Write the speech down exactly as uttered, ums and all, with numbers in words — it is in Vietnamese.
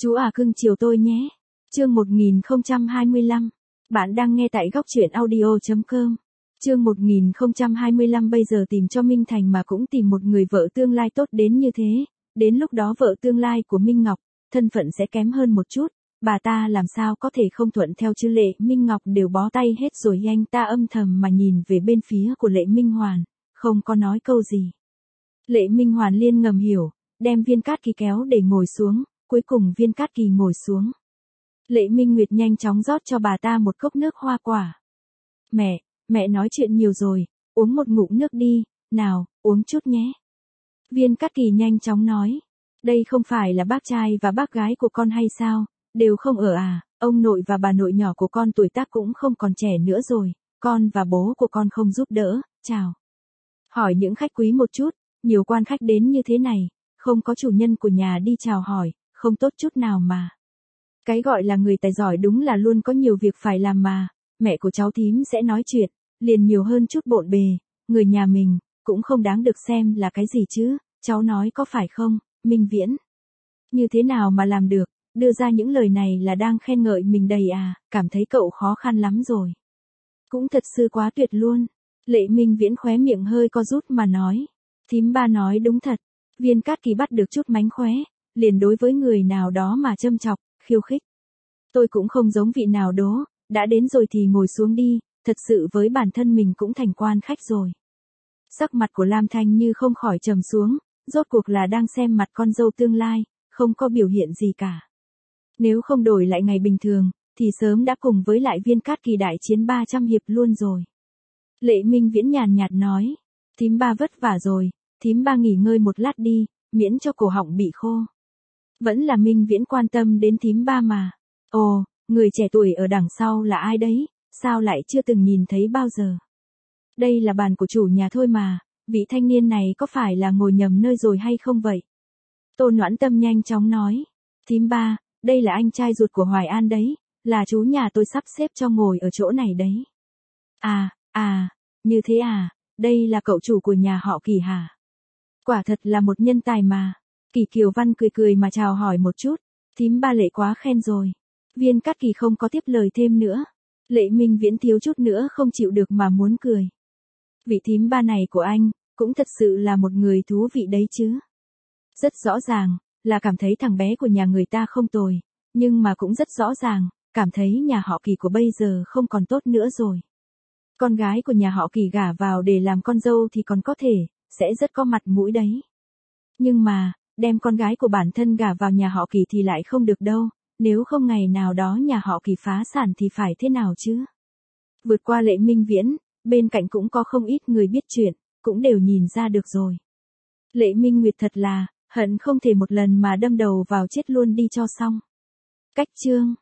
Chú à cưng chiều tôi nhé. Chương một nghìn không trăm hai mươi lăm. Bạn đang nghe tại góc truyện audio chấm com. Chương một nghìn không trăm hai mươi lăm bây giờ tìm cho Minh Thành mà cũng tìm một người vợ tương lai tốt đến như thế. Đến lúc đó vợ tương lai của Minh Ngọc, thân phận sẽ kém hơn một chút. Bà ta làm sao có thể không thuận theo chứ Lệ Minh Ngọc đều bó tay hết rồi. Anh ta âm thầm mà nhìn về bên phía của Lệ Minh Hoàn, không có nói câu gì. Lệ Minh Hoàn liên ngầm hiểu, đem Viên Cát Kỳ kéo để ngồi xuống, cuối cùng Viên Cát Kỳ ngồi xuống. Lệ Minh Nguyệt nhanh chóng rót cho bà ta một cốc nước hoa quả. Mẹ, mẹ nói chuyện nhiều rồi, uống một ngụm nước đi, nào, uống chút nhé. Viên Cát Kỳ nhanh chóng nói, đây không phải là bác trai và bác gái của con hay sao, đều không ở à, ông nội và bà nội nhỏ của con tuổi tác cũng không còn trẻ nữa rồi, con và bố của con không giúp đỡ, chào. Hỏi những khách quý một chút, nhiều quan khách đến như thế này, không có chủ nhân của nhà đi chào hỏi, không tốt chút nào mà. Cái gọi là người tài giỏi đúng là luôn có nhiều việc phải làm mà, mẹ của cháu thím sẽ nói chuyện, liền nhiều hơn chút bộn bề, người nhà mình, cũng không đáng được xem là cái gì chứ, cháu nói có phải không, Minh Viễn? Như thế nào mà làm được, đưa ra những lời này là đang khen ngợi mình đầy à, cảm thấy cậu khó khăn lắm rồi. Cũng thật sự quá tuyệt luôn, Lệ Minh Viễn khóe miệng hơi co rút mà nói, thím ba nói đúng thật, Viên Cát Kỳ bắt được chút mánh khóe, liền đối với người nào đó mà châm chọc, khiêu khích. Tôi cũng không giống vị nào đó, đã đến rồi thì ngồi xuống đi, thật sự với bản thân mình cũng thành quan khách rồi. Sắc mặt của Lam Thanh Như không khỏi trầm xuống, rốt cuộc là đang xem mặt con dâu tương lai, không có biểu hiện gì cả. Nếu không đổi lại ngày bình thường, thì sớm đã cùng với lại Viên Cát Kỳ đại chiến ba trăm hiệp luôn rồi. Lệ Minh Viễn nhàn nhạt nói, thím ba vất vả rồi, thím ba nghỉ ngơi một lát đi, miễn cho cổ họng bị khô. Vẫn là Minh Viễn quan tâm đến thím ba mà. Ồ, người trẻ tuổi ở đằng sau là ai đấy, sao lại chưa từng nhìn thấy bao giờ? Đây là bàn của chủ nhà thôi mà, vị thanh niên này có phải là ngồi nhầm nơi rồi hay không vậy? Tô Noãn Tâm nhanh chóng nói, thím ba, đây là anh trai ruột của Hoài An đấy, là chú nhà tôi sắp xếp cho ngồi ở chỗ này đấy. À, à, như thế à, đây là cậu chủ của nhà họ Kỳ hả? Quả thật là một nhân tài mà. Kỳ Kiều Văn cười cười mà chào hỏi một chút, thím ba Lệ quá khen rồi. Viên Cát Kỳ không có tiếp lời thêm nữa. Lệ Minh Viễn thiếu chút nữa không chịu được mà muốn cười. Vị thím ba này của anh, cũng thật sự là một người thú vị đấy chứ. Rất rõ ràng, là cảm thấy thằng bé của nhà người ta không tồi, nhưng mà cũng rất rõ ràng, cảm thấy nhà họ Kỳ của bây giờ không còn tốt nữa rồi. Con gái của nhà họ Kỳ gả vào để làm con dâu thì còn có thể, sẽ rất có mặt mũi đấy. Nhưng mà, đem con gái của bản thân gả vào nhà họ Kỳ thì lại không được đâu, nếu không ngày nào đó nhà họ Kỳ phá sản thì phải thế nào chứ? Vượt qua Lệ Minh Viễn, bên cạnh cũng có không ít người biết chuyện, cũng đều nhìn ra được rồi. Lệ Minh Nguyệt thật là, hận không thể một lần mà đâm đầu vào chết luôn đi cho xong. Cách chương